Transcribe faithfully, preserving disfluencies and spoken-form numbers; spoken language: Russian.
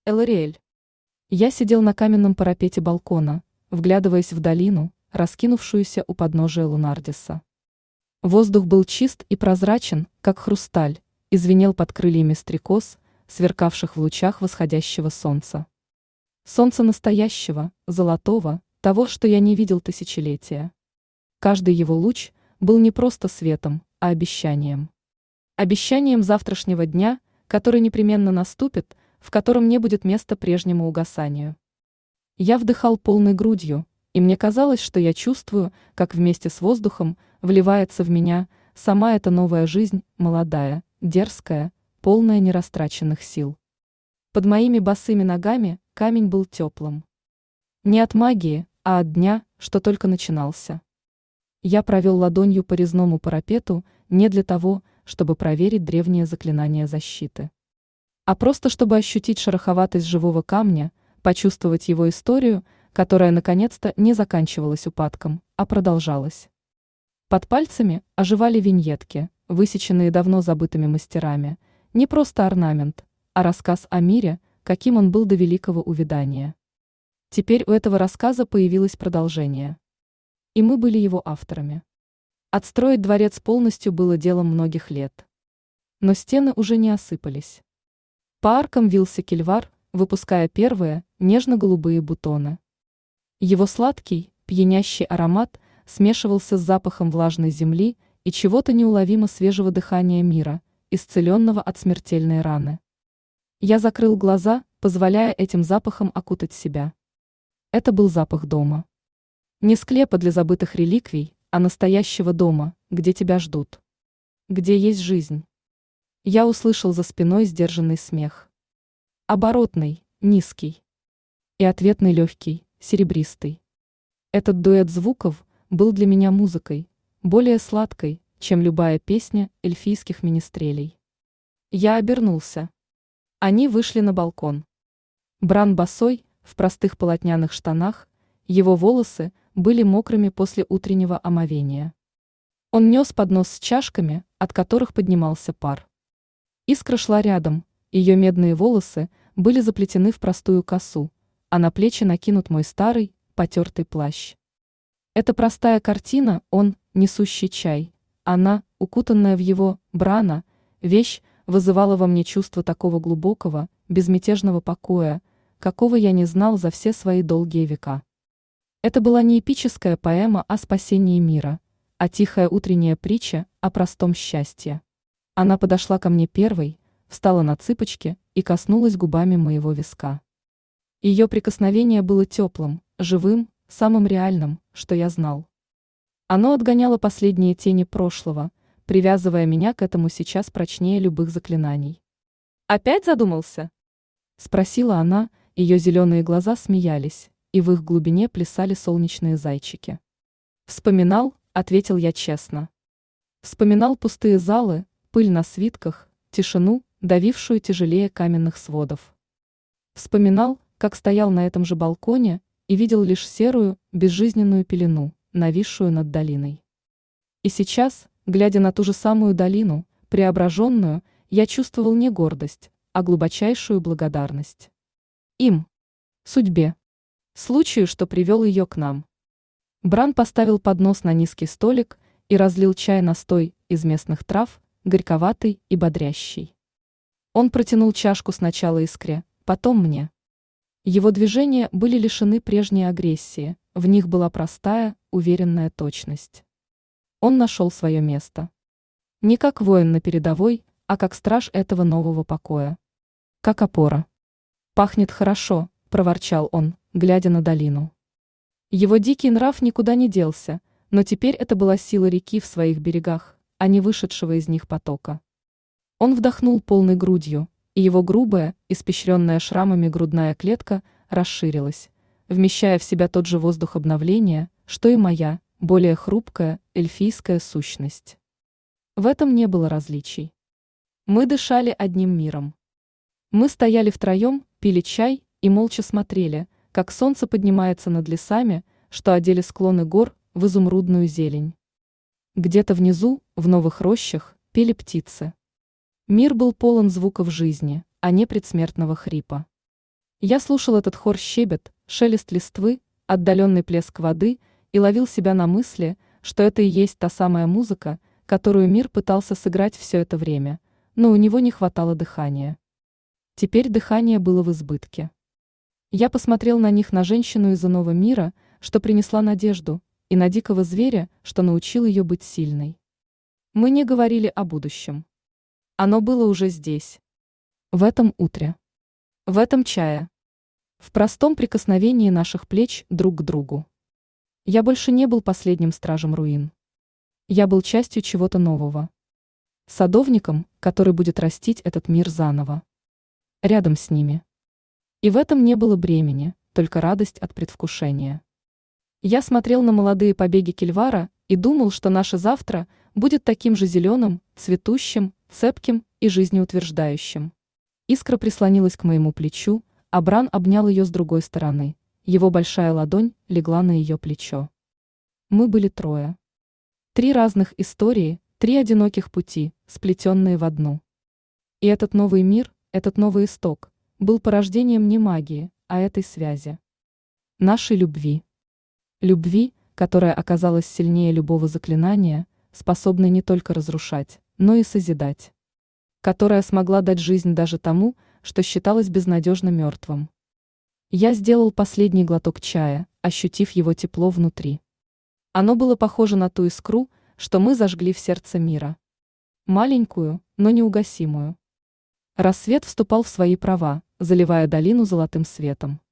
Элариэль. Я сидел на каменном парапете балкона, вглядываясь в долину, раскинувшуюся у подножия Лунардиса. Воздух был чист и прозрачен, как хрусталь, и звенел под крыльями стрекоз, сверкавших в лучах восходящего солнца. Солнца настоящего, золотого, того, что я не видел тысячелетия. Каждый его луч был не просто светом, а обещанием. Обещанием завтрашнего дня, который непременно наступит, в котором не будет места прежнему угасанию. Я вдыхал полной грудью, и мне казалось, что я чувствую, как вместе с воздухом вливается в меня сама эта новая жизнь, молодая, дерзкая, полная нерастраченных сил. Под моими босыми ногами камень был теплым. Не от магии, а от дня, что только начинался. Я провел ладонью по резному парапету не для того, чтобы проверить древние заклинания защиты, а просто чтобы ощутить шероховатость живого камня, почувствовать его историю, которая наконец-то не заканчивалась упадком, а продолжалась. Под пальцами оживали виньетки, высеченные давно забытыми мастерами, не просто орнамент, а рассказ о мире, каким он был до великого увядания. Теперь у этого рассказа появилось продолжение. И мы были его авторами. Отстроить дворец полностью было делом многих лет. Но стены уже не осыпались. По аркам вился кильвар, выпуская первые, нежно-голубые бутоны. Его сладкий, пьянящий аромат смешивался с запахом влажной земли и чего-то неуловимо свежего дыхания мира, исцеленного от смертельной раны. Я закрыл глаза, позволяя этим запахам окутать себя. Это был запах дома. Не склепа для забытых реликвий, а настоящего дома, где тебя ждут. Где есть жизнь. Я услышал за спиной сдержанный смех. Оборотный, низкий. И ответный легкий, серебристый. Этот дуэт звуков был для меня музыкой, более сладкой, чем любая песня эльфийских министрелей. Я обернулся. Они вышли на балкон. Бран босой, в простых полотняных штанах, его волосы были мокрыми после утреннего омовения. Он нес поднос с чашками, от которых поднимался пар. Искра шла рядом, ее медные волосы были заплетены в простую косу, а на плечи накинут мой старый, потертый плащ. Эта простая картина, он, несущий чай, она, укутанная в его, Брана, вещь, вызывала во мне чувство такого глубокого, безмятежного покоя, какого я не знал за все свои долгие века. Это была не эпическая поэма о спасении мира, а тихая утренняя притча о простом счастье. Она подошла ко мне первой, встала на цыпочки и коснулась губами моего виска. Ее прикосновение было теплым, живым, самым реальным, что я знал. Оно отгоняло последние тени прошлого, привязывая меня к этому сейчас прочнее любых заклинаний. «Опять задумался?» — спросила она, ее зеленые глаза смеялись, и в их глубине плясали солнечные зайчики. «Вспоминал», — ответил я честно. Вспоминал пустые залы, пыль на свитках, тишину, давившую тяжелее каменных сводов. Вспоминал, как стоял на этом же балконе и видел лишь серую, безжизненную пелену, нависшую над долиной. И сейчас, глядя на ту же самую долину, преображенную, я чувствовал не гордость, а глубочайшую благодарность. Им, судьбе, случаю, что привел ее к нам. Бран поставил поднос на низкий столик и разлил чай-настой из местных трав, горьковатый и бодрящий. Он протянул чашку сначала Искре, потом мне. Его движения были лишены прежней агрессии, в них была простая, уверенная точность. Он нашел свое место. Не как воин на передовой, а как страж этого нового покоя. Как опора. «Пахнет хорошо», — проворчал он, глядя на долину. Его дикий нрав никуда не делся, но теперь это была сила реки в своих берегах, а не вышедшего из них потока. Он вдохнул полной грудью, и его грубая, испещренная шрамами грудная клетка расширилась, вмещая в себя тот же воздух обновления, что и моя, более хрупкая, эльфийская сущность. В этом не было различий. Мы дышали одним миром. Мы стояли втроем, пили чай и молча смотрели, как солнце поднимается над лесами, что одели склоны гор в изумрудную зелень. Где-то внизу, в новых рощах, пели птицы. Мир был полон звуков жизни, а не предсмертного хрипа. Я слушал этот хор-щебет, шелест листвы, отдаленный плеск воды и ловил себя на мысли, что это и есть та самая музыка, которую мир пытался сыграть все это время, но у него не хватало дыхания. Теперь дыхание было в избытке. Я посмотрел на них, на женщину из иного мира, что принесла надежду, и на дикого зверя, что научил ее быть сильной. Мы не говорили о будущем. Оно было уже здесь. В этом утре. В этом чае. В простом прикосновении наших плеч друг к другу. Я больше не был последним стражем руин. Я был частью чего-то нового. Садовником, который будет растить этот мир заново. Рядом с ними. И в этом не было бремени, только радость от предвкушения. Я смотрел на молодые побеги кильвара и думал, что наше завтра будет таким же зеленым, цветущим, цепким и жизнеутверждающим. Искра прислонилась к моему плечу, а Бран обнял ее с другой стороны. Его большая ладонь легла на ее плечо. Мы были трое. Три разных истории, три одиноких пути, сплетенные в одну. И этот новый мир, этот новый исток, был порождением не магии, а этой связи. Нашей любви. Любви, которая оказалась сильнее любого заклинания, способной не только разрушать, но и созидать. Которая смогла дать жизнь даже тому, что считалось безнадежно мертвым. Я сделал последний глоток чая, ощутив его тепло внутри. Оно было похоже на ту искру, что мы зажгли в сердце мира. Маленькую, но неугасимую. Рассвет вступал в свои права, заливая долину золотым светом.